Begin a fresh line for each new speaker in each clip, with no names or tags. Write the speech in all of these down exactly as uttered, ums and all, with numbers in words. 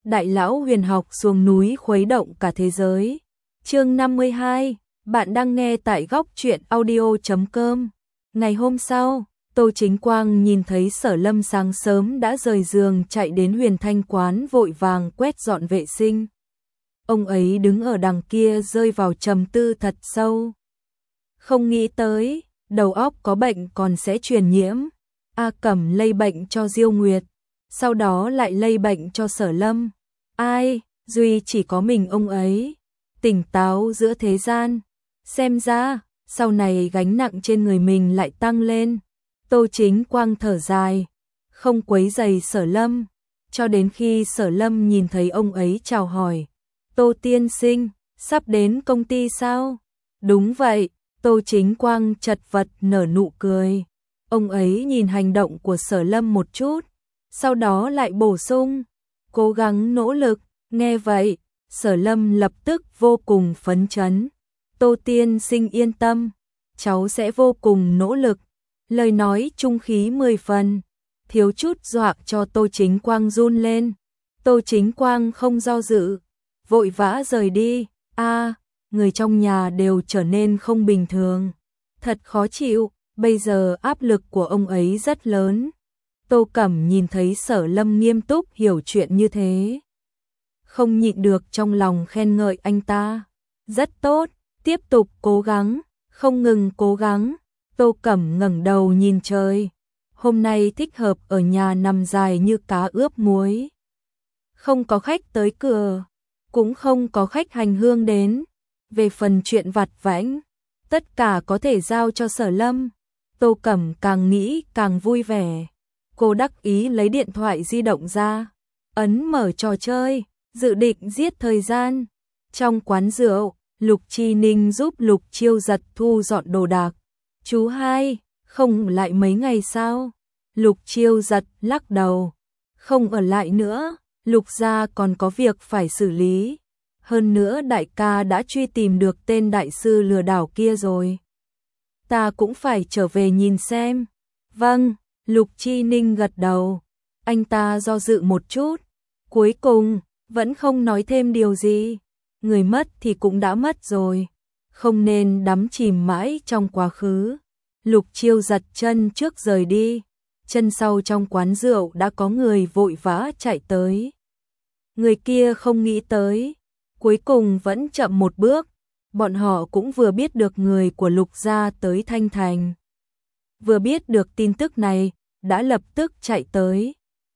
Đại lão huyền học xuống núi khuấy động cả thế giới. Chương năm mươi hai, bạn đang nghe tại góc truyện audio chấm com. Ngày hôm sau, Tô Chính Quang nhìn thấy Sở Lâm sáng sớm đã rời giường chạy đến Huyền Thanh quán vội vàng quét dọn vệ sinh. Ông ấy đứng ở đằng kia rơi vào trầm tư thật sâu. Không nghĩ tới, đầu óc có bệnh còn sẽ truyền nhiễm. A Cẩm lây bệnh cho Diêu Nguyệt, sau đó lại lây bệnh cho Sở Lâm. Ai, duy chỉ có mình ông ấy tỉnh táo giữa thế gian. Xem ra, sau này gánh nặng trên người mình lại tăng lên. Tô Chính Quang thở dài, không quấy rầy Sở Lâm, cho đến khi Sở Lâm nhìn thấy ông ấy chào hỏi. Tô tiên sinh, sắp đến công ty sao? Đúng vậy, Tô Chính Quang chật vật nở nụ cười. Ông ấy nhìn hành động của Sở Lâm một chút, sau đó lại bổ sung, cố gắng nỗ lực. Nghe vậy, Sở Lâm lập tức vô cùng phấn chấn. Tô tiên sinh yên tâm, cháu sẽ vô cùng nỗ lực. Lời nói trung khí mười phần, thiếu chút dọa cho Tô Chính Quang run lên. Tô Chính Quang không do dự, vội vã rời đi. A, người trong nhà đều trở nên không bình thường. Thật khó chịu, bây giờ áp lực của ông ấy rất lớn. Tô Cẩm nhìn thấy Sở Lâm nghiêm túc hiểu chuyện như thế, không nhịn được trong lòng khen ngợi anh ta. Rất tốt, tiếp tục cố gắng, không ngừng cố gắng. Tô Cẩm ngẩng đầu nhìn trời. Hôm nay thích hợp ở nhà nằm dài như cá ướp muối. Không có khách tới cửa, cũng không có khách hành hương đến. Về phần chuyện vặt vãnh, tất cả có thể giao cho Sở Lâm. Tô Cẩm càng nghĩ càng vui vẻ. Cô đắc ý lấy điện thoại di động ra, ấn mở trò chơi, dự định giết thời gian. Trong quán rượu, Lục Chi Ninh giúp Lục Chiêu Giật thu dọn đồ đạc. Chú hai, không ở lại mấy ngày sao? Lục Chiêu Giật lắc đầu. Không ở lại nữa, Lục gia còn có việc phải xử lý. Hơn nữa đại ca đã truy tìm được tên đại sư lừa đảo kia rồi. Ta cũng phải trở về nhìn xem. Vâng, Lục Chi Ninh gật đầu. Anh ta do dự một chút, cuối cùng vẫn không nói thêm điều gì. Người mất thì cũng đã mất rồi, không nên đắm chìm mãi trong quá khứ. Lục Chiêu Giật chân trước rời đi, chân sau trong quán rượu đã có người vội vã chạy tới. Người kia không nghĩ tới, cuối cùng vẫn chậm một bước. Bọn họ cũng vừa biết được người của Lục gia tới Thanh Thành. Vừa biết được tin tức này, đã lập tức chạy tới.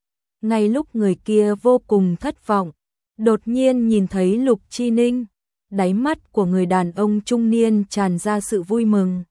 Ngay lúc người kia vô cùng thất vọng, đột nhiên nhìn thấy Lục Chi Ninh, đáy mắt của người đàn ông trung niên tràn ra sự vui mừng.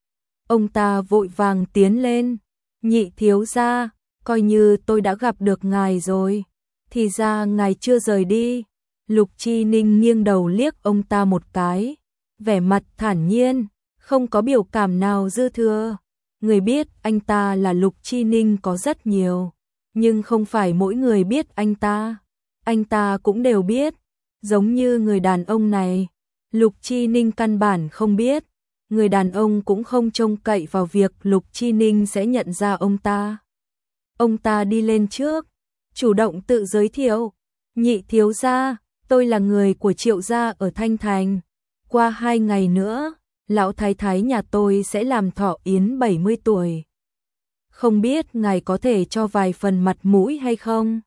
Ông ta vội vàng tiến lên, nhị thiếu gia, coi như tôi đã gặp được ngài rồi, thì ra ngài chưa rời đi. Lục Chi Ninh nghiêng đầu liếc ông ta một cái, vẻ mặt thản nhiên, không có biểu cảm nào dư thừa. Người biết anh ta là Lục Chi Ninh có rất nhiều, nhưng không phải mỗi người biết anh ta. Anh ta cũng đều biết, giống như người đàn ông này, Lục Chi Ninh căn bản không biết. Người đàn ông cũng không trông cậy vào việc Lục Chi Ninh sẽ nhận ra ông ta. Ông ta đi lên trước, chủ động tự giới thiệu. Nhị thiếu gia, tôi là người của Triệu gia ở Thanh Thành. Qua hai ngày nữa, lão thái thái nhà tôi sẽ làm thọ yến bảy mươi tuổi. Không biết ngài có thể cho vài phần mặt mũi hay không?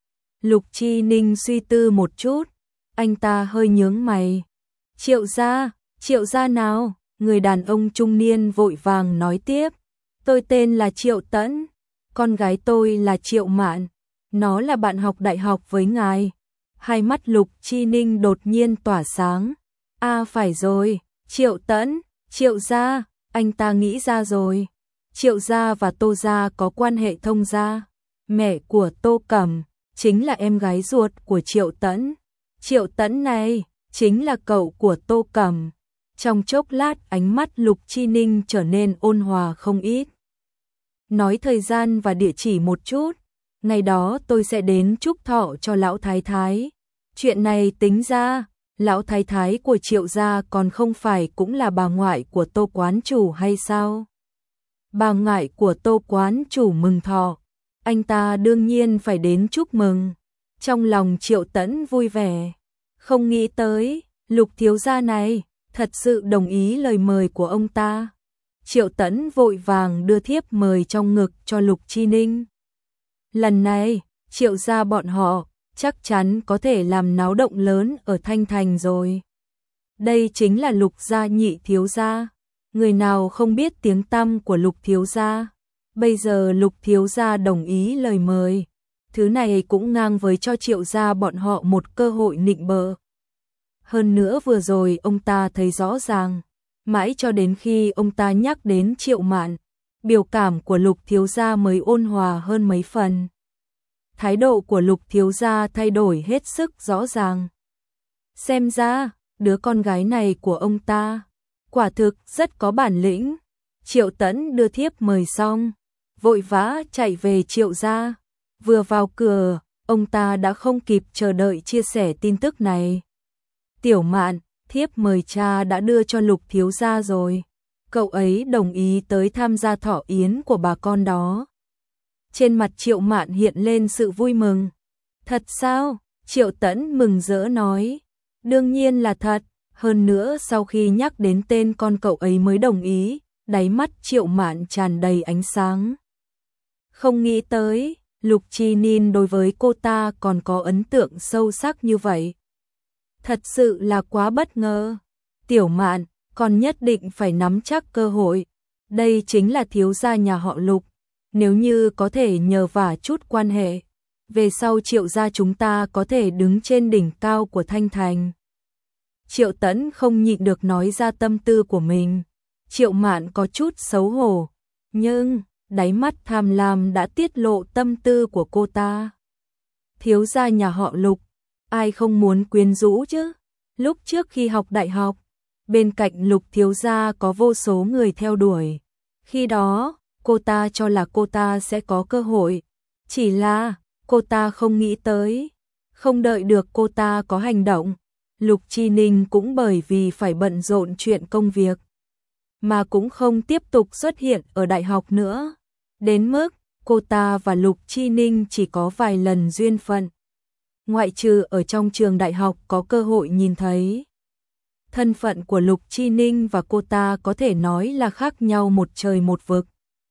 Lục Chi Ninh suy tư một chút, anh ta hơi nhướng mày. Triệu gia, Triệu gia nào? Người đàn ông trung niên vội vàng nói tiếp. Tôi tên là Triệu Tẫn, con gái tôi là Triệu Mạn, nó là bạn học đại học với ngài. Hai mắt Lục Chi Ninh đột nhiên tỏa sáng. À phải rồi, Triệu Tẫn, Triệu gia, anh ta nghĩ ra rồi. Triệu gia và Tô gia có quan hệ thông gia. Mẹ của Tô Cẩm chính là em gái ruột của Triệu Tẫn. Triệu Tẫn này chính là cậu của Tô Cẩm. Trong chốc lát ánh mắt Lục Chi Ninh trở nên ôn hòa không ít. Nói thời gian và địa chỉ một chút, ngày đó tôi sẽ đến chúc thọ cho lão thái thái. Chuyện này tính ra, lão thái thái của Triệu gia còn không phải cũng là bà ngoại của Tô quán chủ hay sao? Bà ngoại của Tô quán chủ mừng thọ, anh ta đương nhiên phải đến chúc mừng. Trong lòng Triệu Tẫn vui vẻ, không nghĩ tới, Lục thiếu gia này thật sự đồng ý lời mời của ông ta. Triệu Tẫn vội vàng đưa thiếp mời trong ngực cho Lục Chi Ninh. Lần này, Triệu gia bọn họ chắc chắn có thể làm náo động lớn ở Thanh Thành rồi. Đây chính là Lục gia nhị thiếu gia, người nào không biết tiếng tăm của Lục thiếu gia. Bây giờ Lục thiếu gia đồng ý lời mời, thứ này cũng ngang với cho Triệu gia bọn họ một cơ hội nịnh bợ. Hơn nữa vừa rồi ông ta thấy rõ ràng, mãi cho đến khi ông ta nhắc đến Triệu Mạn, biểu cảm của Lục thiếu gia mới ôn hòa hơn mấy phần. Thái độ của Lục thiếu gia thay đổi hết sức rõ ràng. Xem ra, đứa con gái này của ông ta, quả thực rất có bản lĩnh. Triệu Tẫn đưa thiếp mời xong, vội vã chạy về Triệu gia. Vừa vào cửa, ông ta đã không kịp chờ đợi chia sẻ tin tức này. Tiểu Mạn, thiếp mời cha đã đưa cho Lục thiếu gia rồi. Cậu ấy đồng ý tới tham gia thọ yến của bà con đó. Trên mặt Triệu Mạn hiện lên sự vui mừng. Thật sao? Triệu Tẫn mừng rỡ nói. Đương nhiên là thật. Hơn nữa sau khi nhắc đến tên con cậu ấy mới đồng ý, đáy mắt Triệu Mạn tràn đầy ánh sáng. Không nghĩ tới, Lục Chi Ninh đối với cô ta còn có ấn tượng sâu sắc như vậy. Thật sự là quá bất ngờ. Tiểu Mạn, con nhất định phải nắm chắc cơ hội. Đây chính là thiếu gia nhà họ Lục. Nếu như có thể nhờ vả chút quan hệ, về sau Triệu gia chúng ta có thể đứng trên đỉnh cao của Thanh Thành. Triệu Tẫn không nhịn được nói ra tâm tư của mình. Triệu Mạn có chút xấu hổ, nhưng đáy mắt tham lam đã tiết lộ tâm tư của cô ta. Thiếu gia nhà họ Lục, ai không muốn quyến rũ chứ? Lúc trước khi học đại học, bên cạnh Lục thiếu gia có vô số người theo đuổi. Khi đó, cô ta cho là cô ta sẽ có cơ hội. Chỉ là, cô ta không nghĩ tới. Không đợi được cô ta có hành động, Lục Chi Ninh cũng bởi vì phải bận rộn chuyện công việc, mà cũng không tiếp tục xuất hiện ở đại học nữa. Đến mức, cô ta và Lục Chi Ninh chỉ có vài lần duyên phận. Ngoại trừ ở trong trường đại học có cơ hội nhìn thấy. Thân phận của Lục Chi Ninh và cô ta có thể nói là khác nhau một trời một vực.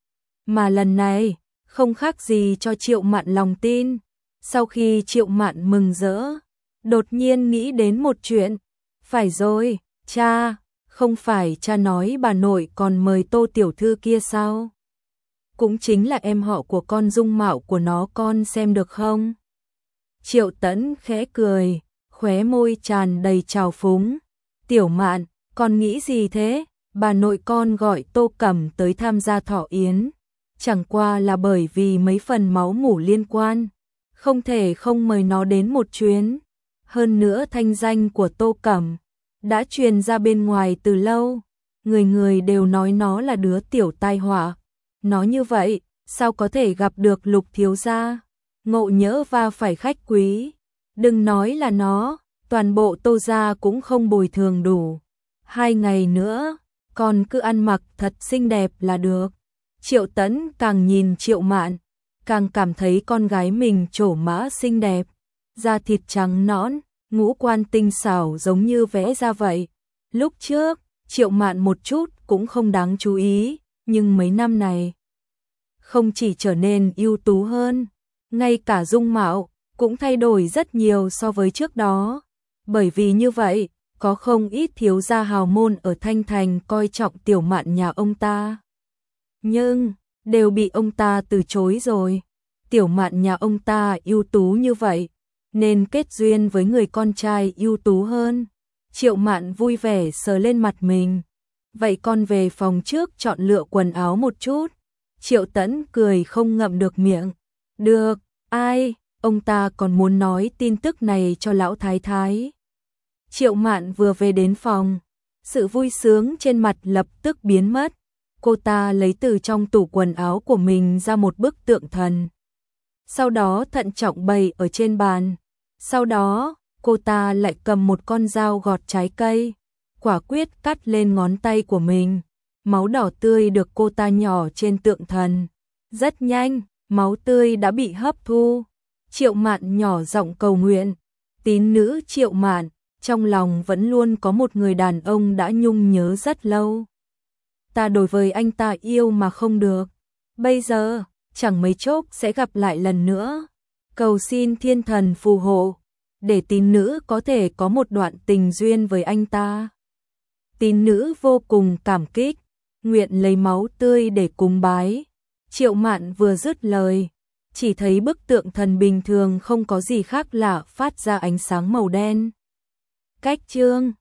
Mà lần này, không khác gì cho Triệu Mạn lòng tin. Sau khi Triệu Mạn mừng rỡ, đột nhiên nghĩ đến một chuyện. Phải rồi, cha, không phải cha nói bà nội còn mời Tô tiểu thư kia sao? Cũng chính là em họ của con, dung mạo của nó con xem được không? Triệu Tẫn khẽ cười, khóe môi tràn đầy trào phúng. Tiểu Mạn, con nghĩ gì thế? Bà nội con gọi Tô Cẩm tới tham gia thọ yến, chẳng qua là bởi vì mấy phần máu mủ liên quan, không thể không mời nó đến một chuyến. Hơn nữa thanh danh của Tô Cẩm đã truyền ra bên ngoài từ lâu, người người đều nói nó là đứa tiểu tai họa. Nó như vậy, sao có thể gặp được Lục thiếu gia? Ngộ nhỡ va phải khách quý, đừng nói là nó, toàn bộ Tô gia cũng không bồi thường đủ. Hai ngày nữa, con cứ ăn mặc thật xinh đẹp là được. Triệu Tẫn càng nhìn Triệu Mạn, càng cảm thấy con gái mình trổ mã xinh đẹp, da thịt trắng nõn, ngũ quan tinh xảo giống như vẽ ra vậy. Lúc trước, Triệu Mạn một chút cũng không đáng chú ý, nhưng mấy năm này, không chỉ trở nên ưu tú hơn, ngay cả dung mạo cũng thay đổi rất nhiều so với trước đó. Bởi vì như vậy, có không ít thiếu gia hào môn ở Thanh Thành coi trọng Tiểu Mạn nhà ông ta. Nhưng, đều bị ông ta từ chối rồi. Tiểu Mạn nhà ông ta ưu tú như vậy, nên kết duyên với người con trai ưu tú hơn. Triệu Mạn vui vẻ sờ lên mặt mình. Vậy con về phòng trước chọn lựa quần áo một chút. Triệu Tẫn cười không ngậm được miệng. Được, ai, ông ta còn muốn nói tin tức này cho lão thái thái. Triệu Mạn vừa về đến phòng, sự vui sướng trên mặt lập tức biến mất. Cô ta lấy từ trong tủ quần áo của mình ra một bức tượng thần, sau đó thận trọng bày ở trên bàn. Sau đó, cô ta lại cầm một con dao gọt trái cây, quả quyết cắt lên ngón tay của mình. Máu đỏ tươi được cô ta nhỏ trên tượng thần. Rất nhanh, máu tươi đã bị hấp thu. Triệu Mạn nhỏ giọng cầu nguyện. Tín nữ Triệu Mạn, trong lòng vẫn luôn có một người đàn ông đã nhung nhớ rất lâu. Ta đối với anh ta yêu mà không được. Bây giờ, chẳng mấy chốc sẽ gặp lại lần nữa. Cầu xin thiên thần phù hộ, để tín nữ có thể có một đoạn tình duyên với anh ta. Tín nữ vô cùng cảm kích, nguyện lấy máu tươi để cúng bái. Triệu Mạn vừa dứt lời, chỉ thấy bức tượng thần bình thường không có gì khác lạ phát ra ánh sáng màu đen. Cách chương